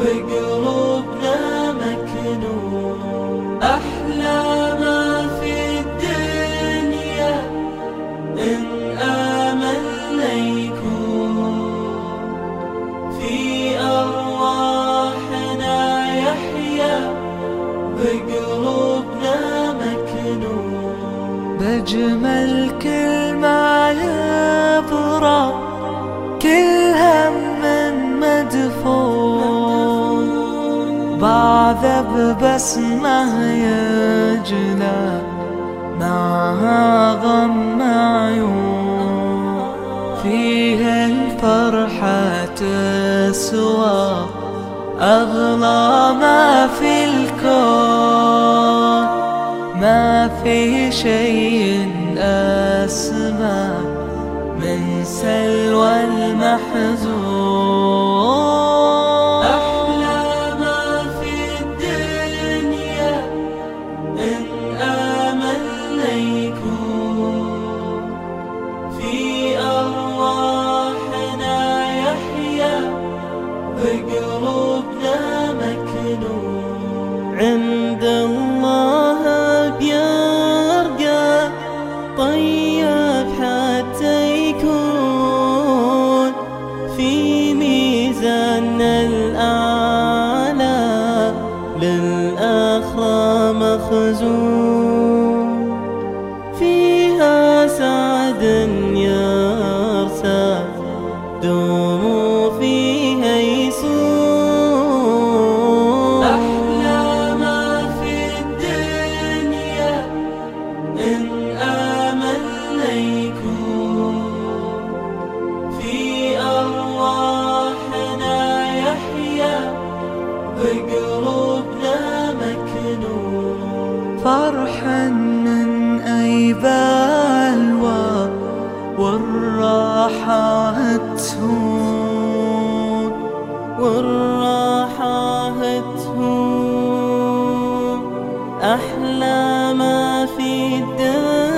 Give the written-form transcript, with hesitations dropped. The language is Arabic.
بقلوبنا مكنون. أحلى ما في الدنيا إن آملنا يكون في أرواحنا يحيا بقلوبنا مكنون. بجمل كلمة يبرى كل هم مدفون، بعذب بسمه يجلى معها غم عيون. فيه الفرحة تسوى أغلى ما في الكون، ما في شيء أسمى من سلوى المحزون. أحلى ما في الدنيا إن آملنا يكون في أرواحنا يحيا بقلوبنا مكنون. عند الله بيرقى طيب حتى يكون في ميزاننا الأعلى للآخرة مخزون. فيها سعد يرسى دوم فيها يسون. أحلى ما في الدنيا إن آملنا يكون في أرواحنا يحيا بقلوبنا مكنون. فرحا من أيبال والراحة تهون، والراحة تهون. أحلى ما في الدنيا